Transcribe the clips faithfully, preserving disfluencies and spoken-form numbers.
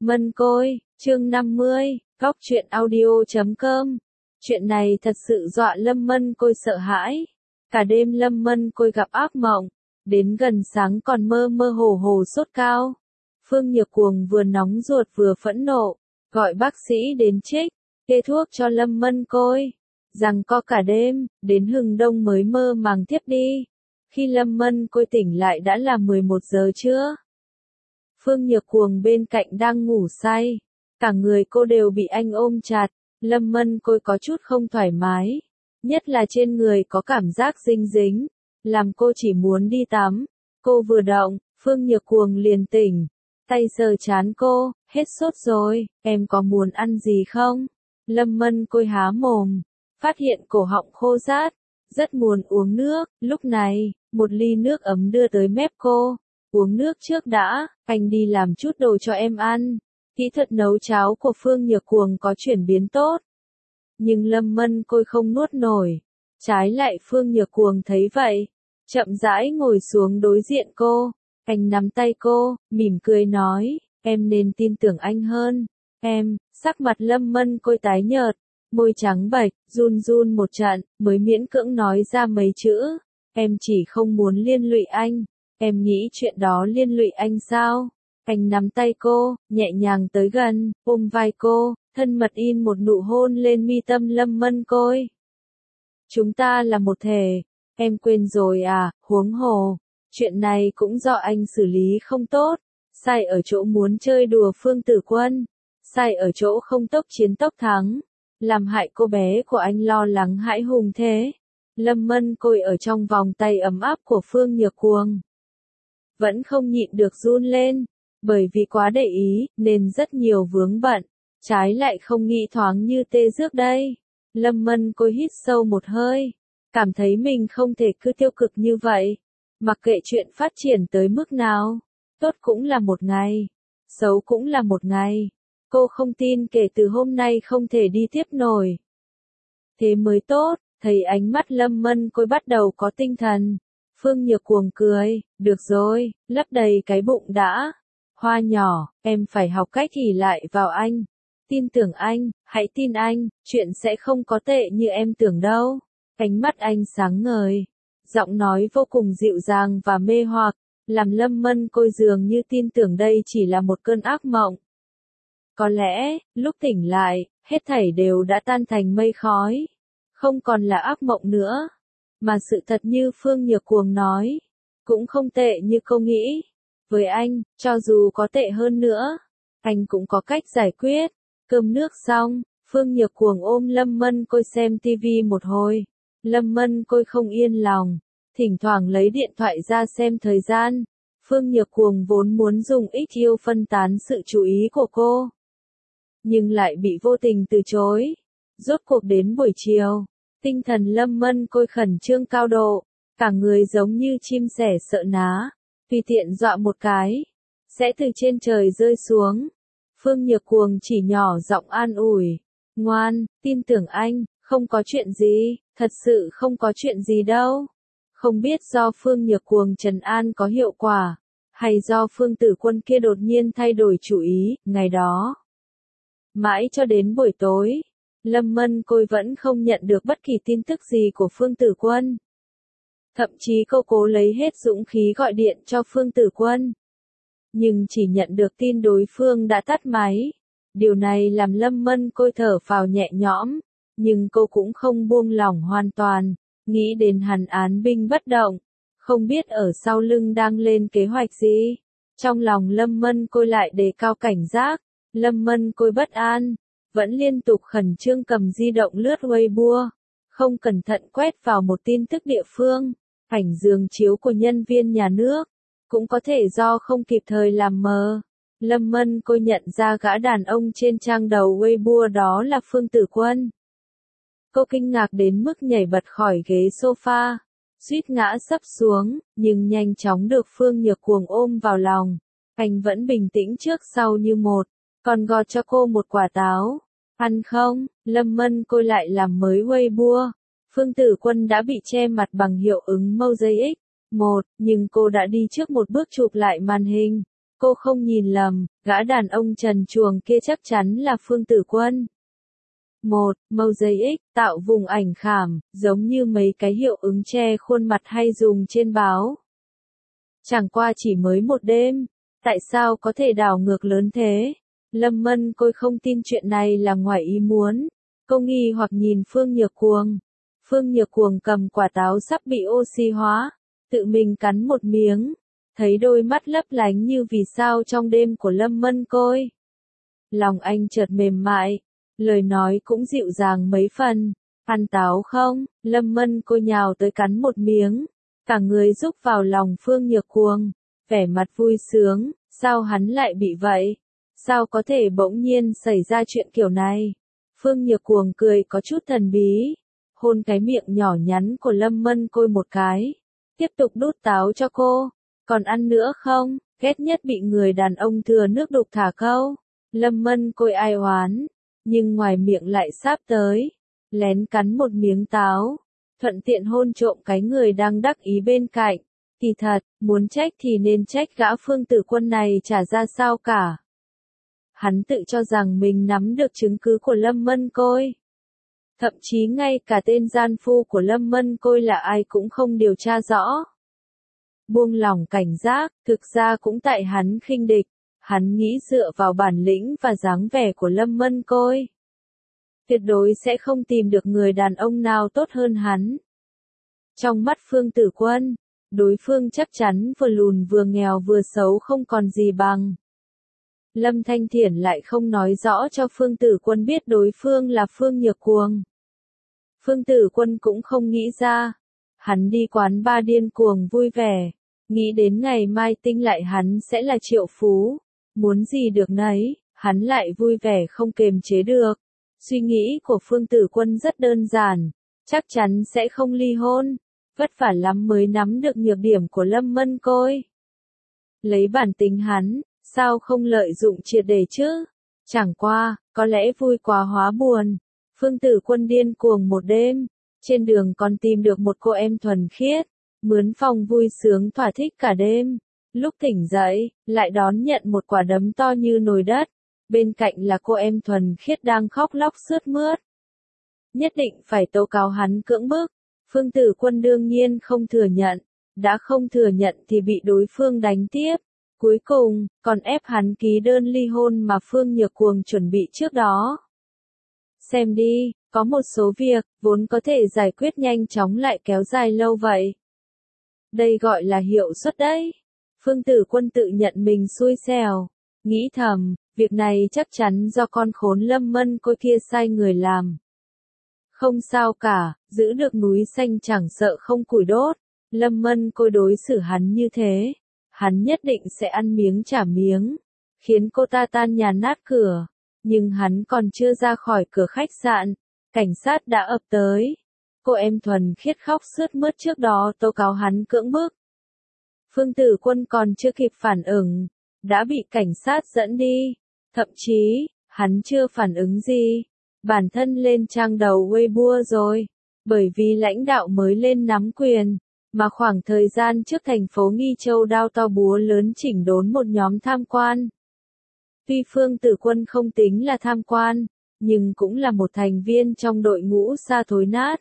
Mân Côi, chương năm mươi, góc truyện audio chấm com. Chuyện này thật sự dọa Lâm Mân Côi sợ hãi. Cả đêm Lâm Mân Côi gặp ác mộng, đến gần sáng còn mơ mơ hồ hồ sốt cao. Phương Nhược Cuồng vừa nóng ruột vừa phẫn nộ, gọi bác sĩ đến trích, kê thuốc cho Lâm Mân Côi. Rằng co cả đêm, đến hừng đông mới mơ màng thiếp đi. Khi Lâm Mân Côi tỉnh lại đã là mười một giờ trưa. Phương Nhược Cuồng bên cạnh đang ngủ say, cả người cô đều bị anh ôm chặt. Lâm Mân Côi có chút không thoải mái, nhất là trên người có cảm giác dinh dính, làm cô chỉ muốn đi tắm. Cô vừa động, Phương Nhược Cuồng liền tỉnh, tay sờ trán cô, hết sốt rồi, em có muốn ăn gì không? Lâm Mân Côi há mồm, phát hiện cổ họng khô rát, rất muốn uống nước. Lúc này, một ly nước ấm đưa tới mép cô. Uống nước trước đã, anh đi làm chút đồ cho em ăn. Kỹ thuật nấu cháo của Phương Nhược Cuồng có chuyển biến tốt. Nhưng Lâm Mân Côi không nuốt nổi. Trái lại Phương Nhược Cuồng thấy vậy, chậm rãi ngồi xuống đối diện cô. Anh nắm tay cô, mỉm cười nói, em nên tin tưởng anh hơn. Em, sắc mặt Lâm Mân Côi tái nhợt, môi trắng bệch, run run một trận, mới miễn cưỡng nói ra mấy chữ. Em chỉ không muốn liên lụy anh. Em nghĩ chuyện đó liên lụy anh sao? Anh nắm tay cô, nhẹ nhàng tới gần, ôm vai cô, thân mật in một nụ hôn lên mi tâm Lâm Mân Côi. Chúng ta là một thể, em quên rồi à, huống hồ. Chuyện này cũng do anh xử lý không tốt, sai ở chỗ muốn chơi đùa Phương Tử Quân, sai ở chỗ không tốc chiến tốc thắng, làm hại cô bé của anh lo lắng hãi hùng thế. Lâm Mân Côi ở trong vòng tay ấm áp của Phương Nhược Cuồng, vẫn không nhịn được run lên, bởi vì quá để ý, nên rất nhiều vướng bận, trái lại không nghĩ thoáng như tê rước đây. Lâm Mân Côi hít sâu một hơi, cảm thấy mình không thể cứ tiêu cực như vậy, mặc kệ chuyện phát triển tới mức nào, tốt cũng là một ngày, xấu cũng là một ngày. Cô không tin kể từ hôm nay không thể đi tiếp nổi. Thế mới tốt, thấy ánh mắt Lâm Mân Côi bắt đầu có tinh thần. Phương Nhược Cuồng cười, được rồi, lấp đầy cái bụng đã. Hoa nhỏ, em phải học cách ỷ lại vào anh. Tin tưởng anh, hãy tin anh, chuyện sẽ không có tệ như em tưởng đâu. Ánh mắt anh sáng ngời, giọng nói vô cùng dịu dàng và mê hoặc, làm Lâm Mân Côi dường như tin tưởng đây chỉ là một cơn ác mộng. Có lẽ, lúc tỉnh lại, hết thảy đều đã tan thành mây khói, không còn là ác mộng nữa. Mà sự thật như Phương Nhược Cuồng nói, cũng không tệ như cô nghĩ. Với anh, cho dù có tệ hơn nữa, anh cũng có cách giải quyết. Cơm nước xong, Phương Nhược Cuồng ôm Lâm Mân Côi xem tivi một hồi. Lâm Mân Côi không yên lòng, thỉnh thoảng lấy điện thoại ra xem thời gian. Phương Nhược Cuồng vốn muốn dùng ích yêu phân tán sự chú ý của cô, nhưng lại bị vô tình từ chối. Rốt cuộc đến buổi chiều, tinh thần Lâm Mân Côi khẩn trương cao độ, cả người giống như chim sẻ sợ ná, tùy tiện dọa một cái, sẽ từ trên trời rơi xuống. Phương Nhược Cuồng chỉ nhỏ giọng an ủi, ngoan, tin tưởng anh, không có chuyện gì, thật sự không có chuyện gì đâu. Không biết do Phương Nhược Cuồng trấn an có hiệu quả, hay do Phương Tử Quân kia đột nhiên thay đổi chủ ý, ngày đó. Mãi cho đến buổi tối, Lâm Mân Côi vẫn không nhận được bất kỳ tin tức gì của Phương Tử Quân. Thậm chí cô cố lấy hết dũng khí gọi điện cho Phương Tử Quân, nhưng chỉ nhận được tin đối phương đã tắt máy. Điều này làm Lâm Mân Côi thở phào nhẹ nhõm, nhưng cô cũng không buông lỏng hoàn toàn, nghĩ đến Hàn Án Binh bất động, không biết ở sau lưng đang lên kế hoạch gì. Trong lòng Lâm Mân Côi lại đề cao cảnh giác. Lâm Mân Côi bất an, vẫn liên tục khẩn trương cầm di động lướt Weibo, không cẩn thận quét vào một tin tức địa phương, ảnh giường chiếu của nhân viên nhà nước, cũng có thể do không kịp thời làm mờ. Lâm Mân Côi nhận ra gã đàn ông trên trang đầu Weibo đó là Phương Tử Quân. Cô kinh ngạc đến mức nhảy bật khỏi ghế sofa, suýt ngã sấp xuống, nhưng nhanh chóng được Phương Nhược Cuồng ôm vào lòng. Anh vẫn bình tĩnh trước sau như một, còn gọt cho cô một quả táo. Ăn không? Lâm Mân Côi lại làm mới Weibo. Phương Tử Quân đã bị che mặt bằng hiệu ứng Mosaic một, nhưng cô đã đi trước một bước chụp lại màn hình. Cô không nhìn lầm, gã đàn ông trần truồng kia chắc chắn là Phương Tử Quân. Một, màu giấy X, tạo vùng ảnh khảm, giống như mấy cái hiệu ứng che khuôn mặt hay dùng trên báo. Chẳng qua chỉ mới một đêm, tại sao có thể đảo ngược lớn thế? Lâm Mân Côi không tin chuyện này là ngoài ý muốn. Cô nghi hoặc nhìn Phương Nhược Cuồng. Phương Nhược Cuồng cầm quả táo sắp bị oxy hóa, tự mình cắn một miếng, thấy đôi mắt lấp lánh như vì sao trong đêm của Lâm Mân Côi. Lòng anh chợt mềm mại, lời nói cũng dịu dàng mấy phần. Ăn táo không? Lâm Mân Côi nhào tới cắn một miếng, cả người rúc vào lòng Phương Nhược Cuồng, vẻ mặt vui sướng. Sao hắn lại bị vậy? Sao có thể bỗng nhiên xảy ra chuyện kiểu này? Phương Nhược Cuồng cười có chút thần bí, hôn cái miệng nhỏ nhắn của Lâm Mân Côi một cái, tiếp tục đút táo cho cô. Còn ăn nữa không? Ghét nhất bị người đàn ông thừa nước đục thả câu. Lâm Mân Côi ai oán, nhưng ngoài miệng lại sáp tới, lén cắn một miếng táo, thuận tiện hôn trộm cái người đang đắc ý bên cạnh. Kỳ thật, muốn trách thì nên trách gã Phương Tử Quân này chả ra sao cả. Hắn tự cho rằng mình nắm được chứng cứ của Lâm Mân Côi. Thậm chí ngay cả tên gian phu của Lâm Mân Côi là ai cũng không điều tra rõ. Buông lỏng cảnh giác, thực ra cũng tại hắn khinh địch, hắn nghĩ dựa vào bản lĩnh và dáng vẻ của Lâm Mân Côi, tuyệt đối sẽ không tìm được người đàn ông nào tốt hơn hắn. Trong mắt Phương Tử Quân, đối phương chắc chắn vừa lùn vừa nghèo vừa xấu không còn gì bằng. Lâm Thanh Thiển lại không nói rõ cho Phương Tử Quân biết đối phương là Phương Nhược Cuồng. Phương Tử Quân cũng không nghĩ ra. Hắn đi quán ba điên cuồng vui vẻ, nghĩ đến ngày mai tinh lại hắn sẽ là triệu phú, muốn gì được nấy, hắn lại vui vẻ không kềm chế được. Suy nghĩ của Phương Tử Quân rất đơn giản, chắc chắn sẽ không ly hôn, vất vả lắm mới nắm được nhược điểm của Lâm Mân Côi. Lấy bản tính hắn, sao không lợi dụng triệt để chứ? Chẳng qua, có lẽ vui quá hóa buồn. Phương Tử Quân điên cuồng một đêm, trên đường còn tìm được một cô em thuần khiết, mướn phòng vui sướng thỏa thích cả đêm. Lúc tỉnh dậy, lại đón nhận một quả đấm to như nồi đất, bên cạnh là cô em thuần khiết đang khóc lóc sướt mướt. Nhất định phải tố cáo hắn cưỡng bức. Phương Tử Quân đương nhiên không thừa nhận, đã không thừa nhận thì bị đối phương đánh tiếp. Cuối cùng, còn ép hắn ký đơn ly hôn mà Phương Nhược Cuồng chuẩn bị trước đó. Xem đi, có một số việc, vốn có thể giải quyết nhanh chóng lại kéo dài lâu vậy. Đây gọi là hiệu suất đấy. Phương Tử Quân tự nhận mình xui xẻo, nghĩ thầm, việc này chắc chắn do con khốn Lâm Mân Côi kia sai người làm. Không sao cả, giữ được núi xanh chẳng sợ không củi đốt. Lâm Mân Côi đối xử hắn như thế, hắn nhất định sẽ ăn miếng trả miếng, khiến cô ta tan nhà nát cửa. Nhưng hắn còn chưa ra khỏi cửa khách sạn, cảnh sát đã ập tới. Cô em thuần khiết khóc sướt mướt trước đó tố cáo hắn cưỡng bức. Phương Tử Quân còn chưa kịp phản ứng, đã bị cảnh sát dẫn đi. Thậm chí, hắn chưa phản ứng gì, bản thân lên trang đầu Weibo rồi. Bởi vì lãnh đạo mới lên nắm quyền, mà khoảng thời gian trước thành phố Nghi Châu đao to búa lớn chỉnh đốn một nhóm tham quan. Tuy Phương Tử Quân không tính là tham quan, nhưng cũng là một thành viên trong đội ngũ sa thối nát.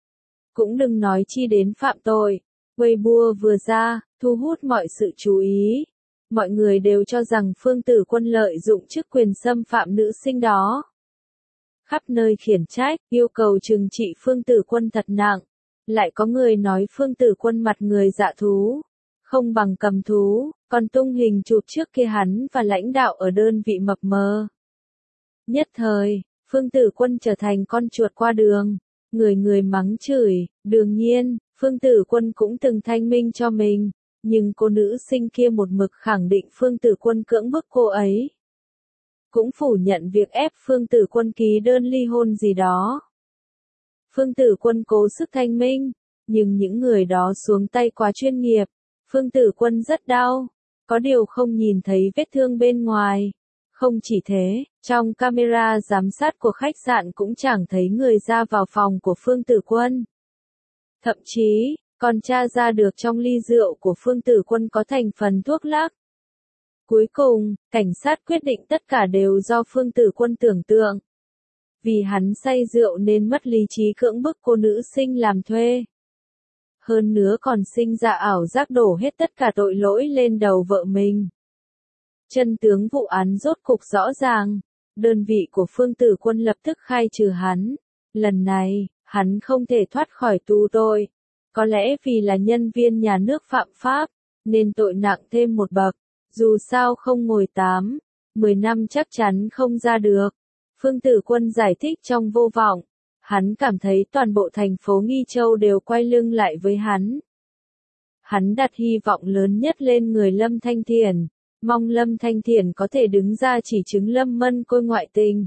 Cũng đừng nói chi đến phạm tội. Weibo vừa ra, thu hút mọi sự chú ý. Mọi người đều cho rằng Phương Tử Quân lợi dụng chức quyền xâm phạm nữ sinh đó. Khắp nơi khiển trách, yêu cầu trừng trị Phương Tử Quân thật nặng. Lại có người nói Phương Tử Quân mặt người dạ thú, không bằng cầm thú, còn tung hình chụp trước kia hắn và lãnh đạo ở đơn vị mập mờ. Nhất thời, Phương Tử Quân trở thành con chuột qua đường, người người mắng chửi. Đương nhiên, Phương Tử Quân cũng từng thanh minh cho mình, nhưng cô nữ sinh kia một mực khẳng định Phương Tử Quân cưỡng bức cô ấy. Cũng phủ nhận việc ép Phương Tử Quân ký đơn ly hôn gì đó. Phương Tử Quân cố sức thanh minh, nhưng những người đó xuống tay quá chuyên nghiệp. Phương Tử Quân rất đau, có điều không nhìn thấy vết thương bên ngoài. Không chỉ thế, trong camera giám sát của khách sạn cũng chẳng thấy người ra vào phòng của Phương Tử Quân. Thậm chí, còn tra ra được trong ly rượu của Phương Tử Quân có thành phần thuốc lắc. Cuối cùng, cảnh sát quyết định tất cả đều do Phương Tử Quân tưởng tượng. Vì hắn say rượu nên mất lý trí cưỡng bức cô nữ sinh làm thuê. Hơn nữa còn sinh ra ảo giác đổ hết tất cả tội lỗi lên đầu vợ mình. Chân tướng vụ án rốt cục rõ ràng. Đơn vị của Phương Tử Quân lập tức khai trừ hắn. Lần này, hắn không thể thoát khỏi tù tội. Có lẽ vì là nhân viên nhà nước phạm pháp, nên tội nặng thêm một bậc. Dù sao không ngồi tám, mười năm chắc chắn không ra được. Phương Tử Quân giải thích trong vô vọng. Hắn cảm thấy toàn bộ thành phố Nghi Châu đều quay lưng lại với hắn. Hắn đặt hy vọng lớn nhất lên người Lâm Thanh Thiển, mong Lâm Thanh Thiển có thể đứng ra chỉ chứng Lâm Mân Côi ngoại tình.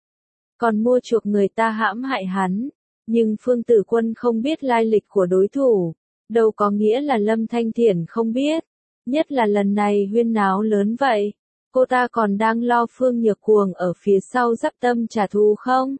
Còn mua chuộc người ta hãm hại hắn. Nhưng Phương Tử Quân không biết lai lịch của đối thủ. Đâu có nghĩa là Lâm Thanh Thiển không biết. Nhất là lần này huyên náo lớn vậy. Cô ta còn đang lo Phương Nhược Cuồng ở phía sau dắp tâm trả thù không?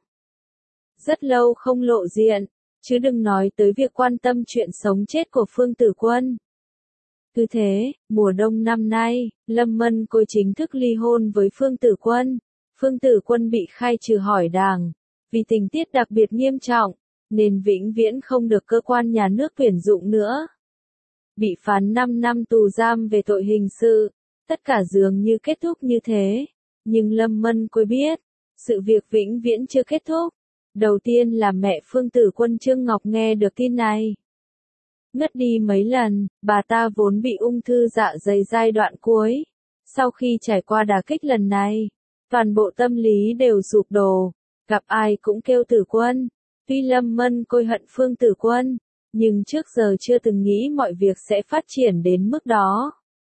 Rất lâu không lộ diện, chứ đừng nói tới việc quan tâm chuyện sống chết của Phương Tử Quân. Cứ thế, mùa đông năm nay, Lâm Mân Côi chính thức ly hôn với Phương Tử Quân. Phương Tử Quân bị khai trừ hỏi đàng, vì tình tiết đặc biệt nghiêm trọng, nên vĩnh viễn không được cơ quan nhà nước tuyển dụng nữa. Bị phán năm năm tù giam về tội hình sự, tất cả dường như kết thúc như thế. Nhưng Lâm Mân Côi biết, sự việc vĩnh viễn chưa kết thúc. Đầu tiên là mẹ Phương Tử Quân Trương Ngọc nghe được tin này. Ngất đi mấy lần, bà ta vốn bị ung thư dạ dày giai đoạn cuối. Sau khi trải qua đả kích lần này, toàn bộ tâm lý đều sụp đổ, gặp ai cũng kêu Tử Quân. Tuy Lâm Mân Côi hận Phương Tử Quân, nhưng trước giờ chưa từng nghĩ mọi việc sẽ phát triển đến mức đó.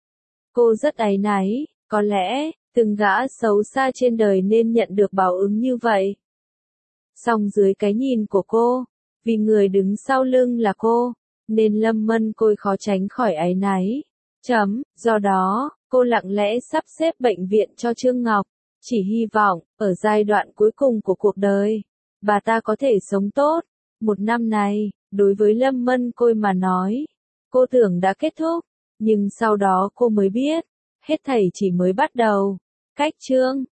Cô rất áy náy, có lẽ, từng gã xấu xa trên đời nên nhận được báo ứng như vậy. Song dưới cái nhìn của cô, vì người đứng sau lưng là cô, nên Lâm Mân Côi khó tránh khỏi áy náy. Chấm, do đó, cô lặng lẽ sắp xếp bệnh viện cho Trương Ngọc, chỉ hy vọng, ở giai đoạn cuối cùng của cuộc đời, bà ta có thể sống tốt. Một năm này, đối với Lâm Mân Côi mà nói, cô tưởng đã kết thúc, nhưng sau đó cô mới biết, hết thảy chỉ mới bắt đầu. Cách chương